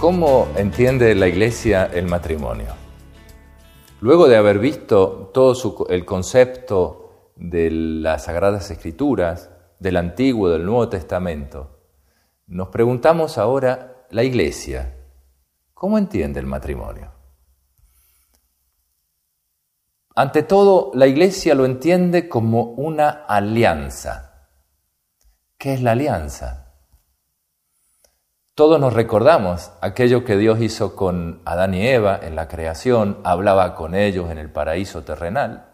¿Cómo entiende la Iglesia el matrimonio? Luego de haber visto todo el concepto de las Sagradas Escrituras, del Antiguo y del Nuevo Testamento, nos preguntamos ahora, la Iglesia, ¿cómo entiende el matrimonio? Ante todo, la Iglesia lo entiende como una alianza. ¿Qué es la alianza? Todos nos recordamos aquello que Dios hizo con Adán y Eva en la creación, hablaba con ellos en el paraíso terrenal.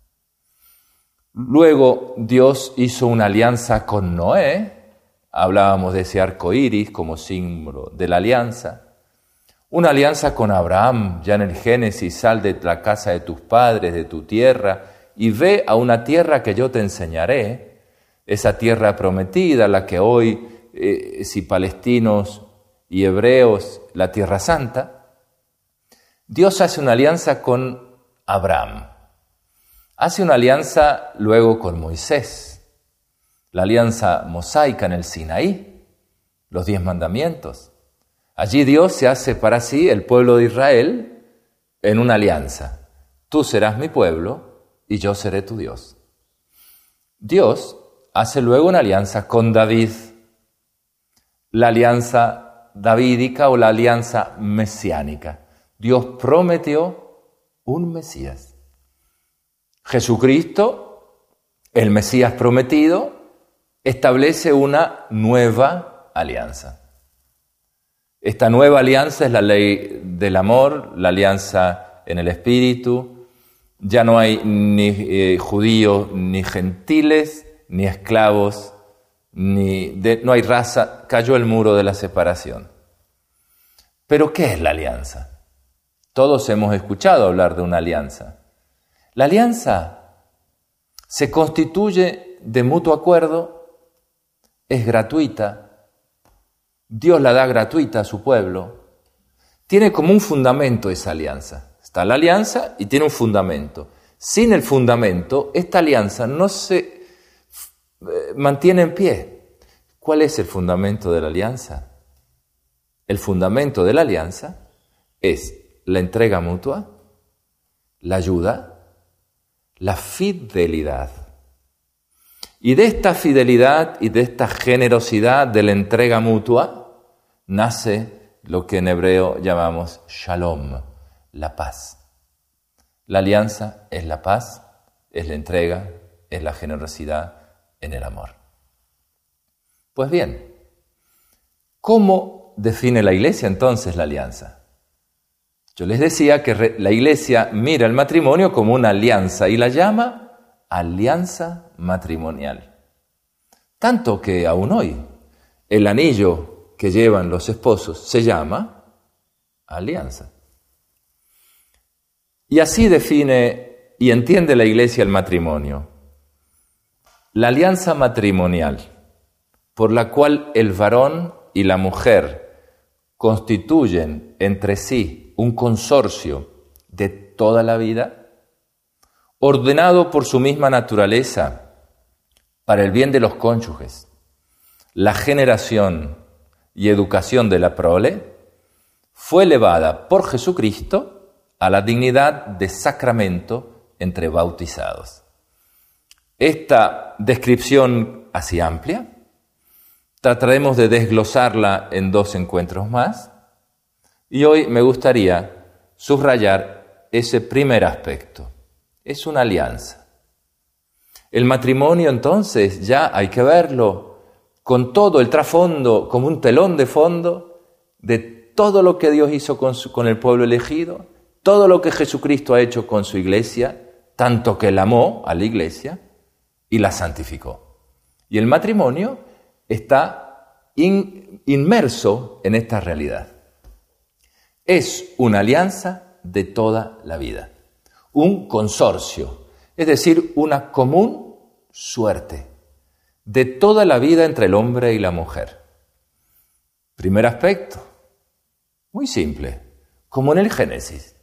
Luego Dios hizo una alianza con Noé, hablábamos de ese arco iris como símbolo de la alianza. Una alianza con Abraham, ya en el Génesis, sal de la casa de tus padres, de tu tierra, y ve a una tierra que yo te enseñaré, esa tierra prometida, la que hoy, si palestinos y hebreos, la Tierra Santa. Dios hace una alianza con Abraham. Hace una alianza luego con Moisés, la alianza mosaica en el Sinaí, los 10 mandamientos. Allí Dios se hace para sí el pueblo de Israel en una alianza. Tú serás mi pueblo y yo seré tu Dios. Dios hace luego una alianza con David, la alianza davídica o la alianza mesiánica. Dios prometió un Mesías. Jesucristo, el Mesías prometido, establece una nueva alianza. Esta nueva alianza es la ley del amor, la alianza en el Espíritu. Ya no hay ni judíos ni gentiles, ni esclavos, no hay raza, cayó el muro de la separación. ¿Pero qué es la alianza? Todos hemos escuchado hablar de una alianza. La alianza se constituye de mutuo acuerdo, es gratuita, Dios la da gratuita a su pueblo, tiene como un fundamento esa alianza. Está la alianza y tiene un fundamento. Sin el fundamento, esta alianza no se mantiene en pie. ¿Cuál es el fundamento de la alianza? El fundamento de la alianza es la entrega mutua, la ayuda, la fidelidad. Y de esta fidelidad y de esta generosidad de la entrega mutua nace lo que en hebreo llamamos shalom, la paz. La alianza es la paz, es la entrega, es la generosidad en el amor. Pues bien, ¿cómo define la Iglesia entonces la alianza? Yo les decía que la Iglesia mira el matrimonio como una alianza y la llama alianza matrimonial. Tanto que aún hoy el anillo que llevan los esposos se llama alianza. Y así define y entiende la Iglesia el matrimonio. La alianza matrimonial, por la cual el varón y la mujer constituyen entre sí un consorcio de toda la vida, ordenado por su misma naturaleza para el bien de los cónyuges, la generación y educación de la prole, fue elevada por Jesucristo a la dignidad de sacramento entre bautizados. Esta descripción así amplia, trataremos de desglosarla en 2 encuentros más, y hoy me gustaría subrayar ese primer aspecto. Es una alianza. El matrimonio entonces ya hay que verlo con todo el trasfondo, como un telón de fondo de todo lo que Dios hizo con el pueblo elegido, todo lo que Jesucristo ha hecho con su iglesia, tanto que Él amó a la iglesia y la santificó. Y el matrimonio está inmerso en esta realidad. Es una alianza de toda la vida, un consorcio, es decir, una común suerte de toda la vida entre el hombre y la mujer. Primer aspecto, muy simple, como en el Génesis,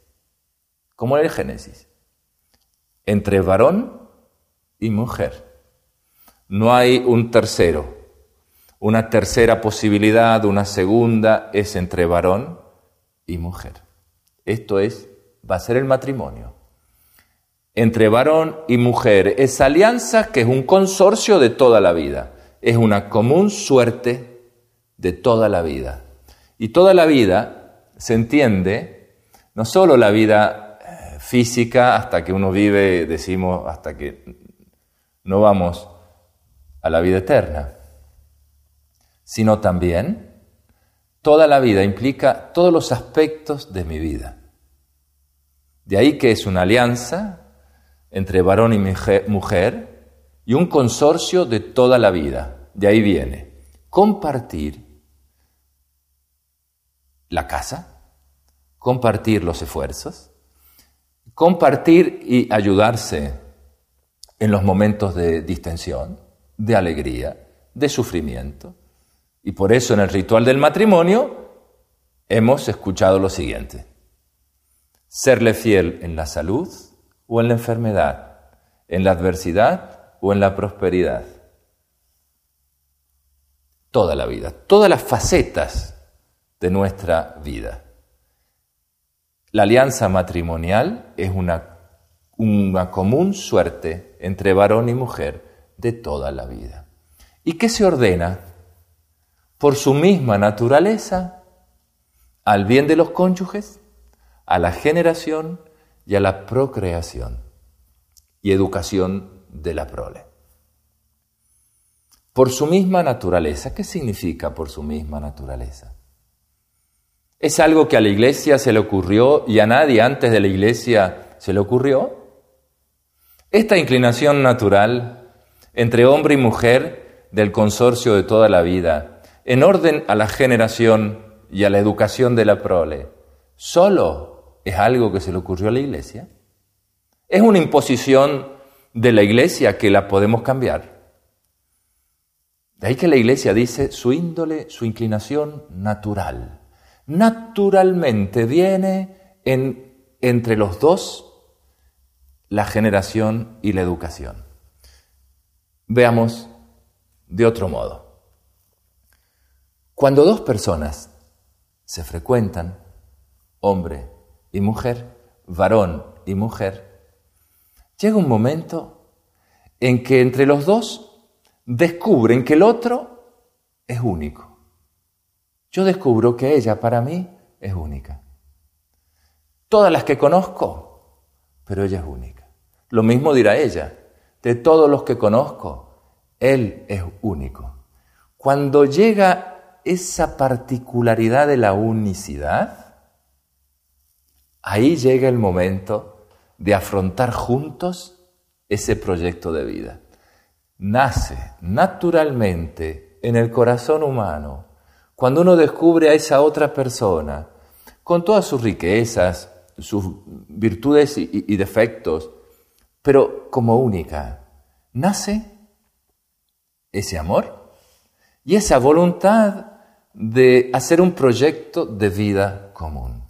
entre varón y mujer. No hay un tercero, Una tercera posibilidad, una segunda, es entre varón y mujer. Esto va a ser el matrimonio. Entre varón y mujer, esa alianza que es un consorcio de toda la vida, es una común suerte de toda la vida. Y toda la vida se entiende, no solo la vida física hasta que uno vive, decimos, hasta que no vamos a la vida eterna, sino también toda la vida implica todos los aspectos de mi vida. De ahí que es una alianza entre varón y mujer y un consorcio de toda la vida. De ahí viene compartir la casa, compartir los esfuerzos, compartir y ayudarse en los momentos de distensión, de alegría, de sufrimiento. Y por eso en el ritual del matrimonio hemos escuchado lo siguiente: serle fiel en la salud o en la enfermedad, en la adversidad o en la prosperidad. Toda la vida, todas las facetas de nuestra vida. La alianza matrimonial es una común suerte entre varón y mujer de toda la vida. ¿Y qué se ordena? Por su misma naturaleza, al bien de los cónyuges, a la generación y a la procreación y educación de la prole. Por su misma naturaleza. ¿Qué significa por su misma naturaleza? ¿Es algo que a la Iglesia se le ocurrió y a nadie antes de la Iglesia se le ocurrió? Esta inclinación natural entre hombre y mujer del consorcio de toda la vida, en orden a la generación y a la educación de la prole, ¿solo es algo que se le ocurrió a la Iglesia? ¿Es una imposición de la Iglesia que la podemos cambiar? De ahí que la Iglesia dice su índole, su inclinación natural. Naturalmente viene entre los dos la generación y la educación. Veamos de otro modo. Cuando dos personas se frecuentan, hombre y mujer, varón y mujer, llega un momento en que entre los dos descubren que el otro es único. Yo descubro que ella para mí es única. Todas las que conozco, pero ella es única. Lo mismo dirá ella, de todos los que conozco, él es único. Cuando llega esa particularidad de la unicidad, ahí llega el momento de afrontar juntos ese proyecto de vida. Nace naturalmente en el corazón humano, cuando uno descubre a esa otra persona, con todas sus riquezas, sus virtudes y defectos, pero como única, nace ese amor y esa voluntad de hacer un proyecto de vida común.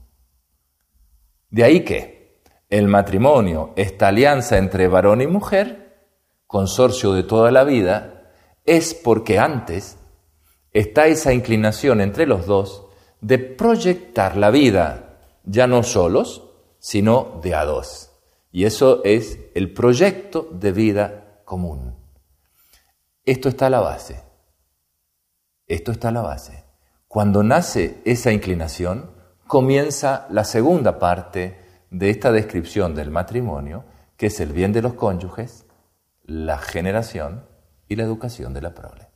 De ahí que el matrimonio, esta alianza entre varón y mujer, consorcio de toda la vida, es porque antes está esa inclinación entre los dos de proyectar la vida, ya no solos, sino de a dos. Y eso es el proyecto de vida común. Esto está a la base. Esto está a la base. Cuando nace esa inclinación, comienza la segunda parte de esta descripción del matrimonio, que es el bien de los cónyuges, la generación y la educación de la prole.